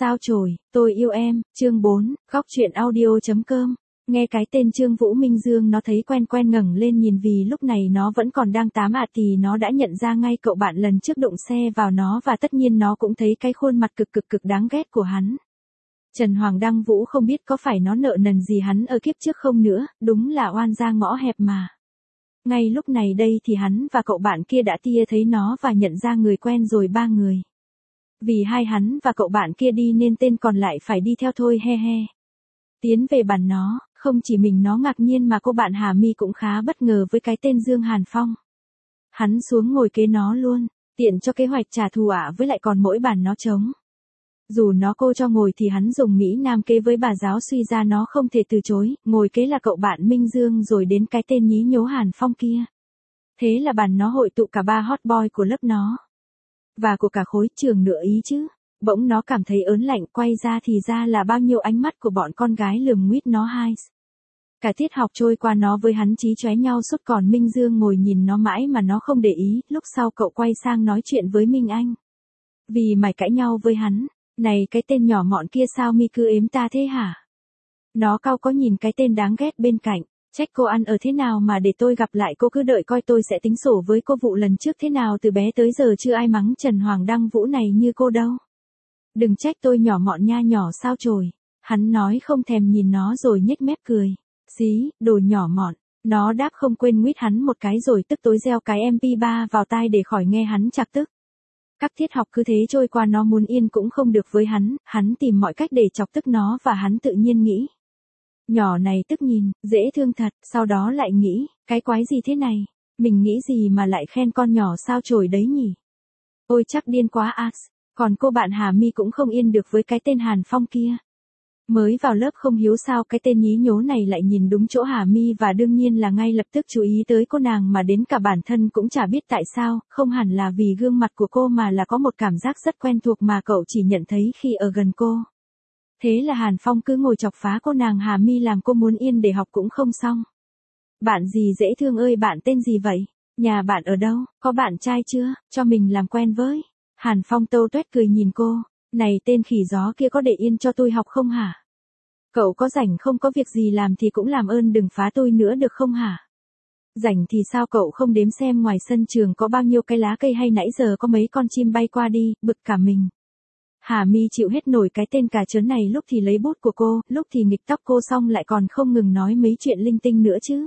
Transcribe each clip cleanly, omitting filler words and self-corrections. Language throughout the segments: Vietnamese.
Sao chổi, tôi yêu em, chương 4, góc truyện audio.com. Nghe cái tên Trương Vũ Minh Dương nó thấy quen quen ngẩng lên nhìn vì lúc này nó vẫn còn đang tám thì nó đã nhận ra ngay cậu bạn lần trước đụng xe vào nó và tất nhiên nó cũng thấy cái khuôn mặt cực đáng ghét của hắn. Trần Hoàng Đăng Vũ không biết có phải nó nợ nần gì hắn ở kiếp trước không nữa, đúng là oan ra ngõ hẹp mà. Ngay lúc này đây thì hắn và cậu bạn kia đã tia thấy nó và nhận ra người quen rồi ba người. Vì hai hắn và cậu bạn kia đi nên tên còn lại phải đi theo thôi he he. Tiến về bàn nó, không chỉ mình nó ngạc nhiên mà cô bạn Hà My cũng khá bất ngờ với cái tên Dương Hàn Phong. Hắn xuống ngồi kế nó luôn, tiện cho kế hoạch trả thù với lại còn mỗi bàn nó trống. Dù nó cô cho ngồi thì hắn dùng Mỹ Nam kế với bà giáo suy ra nó không thể từ chối, ngồi kế là cậu bạn Minh Dương rồi đến cái tên nhí nhố Hàn Phong kia. Thế là bàn nó hội tụ cả ba hot boy của lớp nó. Và của cả khối trường nữa ý chứ. Bỗng nó cảm thấy ớn lạnh quay ra thì ra là bao nhiêu ánh mắt của bọn con gái lườm nguýt nó hai. Cả tiết học trôi qua nó với hắn chí chóe nhau suốt còn Minh Dương ngồi nhìn nó mãi mà nó không để ý, lúc sau cậu quay sang nói chuyện với Minh Anh. Vì mày cãi nhau với hắn, này cái tên nhỏ mọn kia sao mi cứ ếm ta thế hả? Nó cau có nhìn cái tên đáng ghét bên cạnh, trách cô ăn ở thế nào mà để tôi gặp lại cô cứ đợi coi tôi sẽ tính sổ với cô vụ lần trước thế nào từ bé tới giờ chưa ai mắng Trần Hoàng Đăng Vũ này như cô đâu. Đừng trách tôi nhỏ mọn nha nhỏ sao chổi. Hắn nói không thèm nhìn nó rồi nhếch mép cười. Xí, đồ nhỏ mọn. Nó đáp không quên nguyết hắn một cái rồi tức tối gieo cái MP3 vào tai để khỏi nghe hắn chạc tức. Các tiết học cứ thế trôi qua nó muốn yên cũng không được với hắn tìm mọi cách để chọc tức nó và hắn tự nhiên nghĩ. Nhỏ này tức nhìn, dễ thương thật, sau đó lại nghĩ, cái quái gì thế này, mình nghĩ gì mà lại khen con nhỏ sao chổi đấy nhỉ. Ôi chắc điên quá as. Còn cô bạn Hà My cũng không yên được với cái tên Hàn Phong kia. Mới vào lớp không hiếu sao cái tên nhí nhố này lại nhìn đúng chỗ Hà My và đương nhiên là ngay lập tức chú ý tới cô nàng mà đến cả bản thân cũng chả biết tại sao, không hẳn là vì gương mặt của cô mà là có một cảm giác rất quen thuộc mà cậu chỉ nhận thấy khi ở gần cô. Thế là Hàn Phong cứ ngồi chọc phá cô nàng Hà My làm cô muốn yên để học cũng không xong. Bạn gì dễ thương ơi bạn tên gì vậy? Nhà bạn ở đâu? Có bạn trai chưa? Cho mình làm quen với. Hàn Phong tâu tuét cười nhìn cô, này tên khỉ gió kia có để yên cho tôi học không hả? Cậu có rảnh không có việc gì làm thì cũng làm ơn đừng phá tôi nữa được không hả? Rảnh thì sao cậu không đếm xem ngoài sân trường có bao nhiêu cái lá cây hay nãy giờ có mấy con chim bay qua đi, bực cả mình. Hà My chịu hết nổi cái tên cà chớn này lúc thì lấy bút của cô, lúc thì nghịch tóc cô xong lại còn không ngừng nói mấy chuyện linh tinh nữa chứ.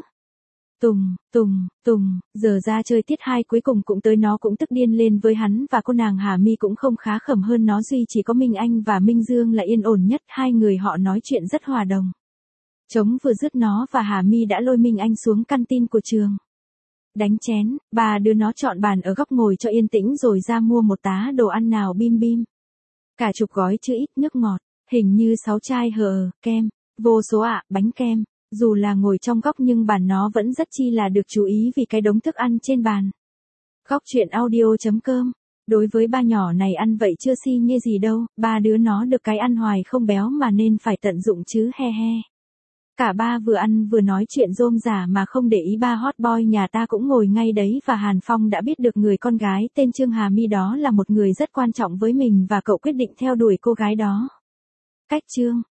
Tùng, giờ ra chơi tiết 2 cuối cùng cũng tới nó cũng tức điên lên với hắn và cô nàng Hà My cũng không khá khẩm hơn nó duy chỉ có Minh Anh và Minh Dương là yên ổn nhất, hai người họ nói chuyện rất hòa đồng. Trống vừa dứt nó và Hà My đã lôi Minh Anh xuống căn tin của trường. Đánh chén, bà đưa nó chọn bàn ở góc ngồi cho yên tĩnh rồi ra mua một tá đồ ăn nào bim bim. Cả chục gói chữ ít nước ngọt, hình như 6 chai kem, vô số bánh kem. Dù là ngồi trong góc nhưng bàn nó vẫn rất chi là được chú ý vì cái đống thức ăn trên bàn. Góc truyện audio.com. Đối với ba nhỏ này ăn vậy chưa si nhê gì đâu, ba đứa nó được cái ăn hoài không béo mà nên phải tận dụng chứ he he. Cả ba vừa ăn vừa nói chuyện rôm rả mà không để ý ba hot boy nhà ta cũng ngồi ngay đấy và Hàn Phong đã biết được người con gái tên Trương Hà My đó là một người rất quan trọng với mình và cậu quyết định theo đuổi cô gái đó. Cách chương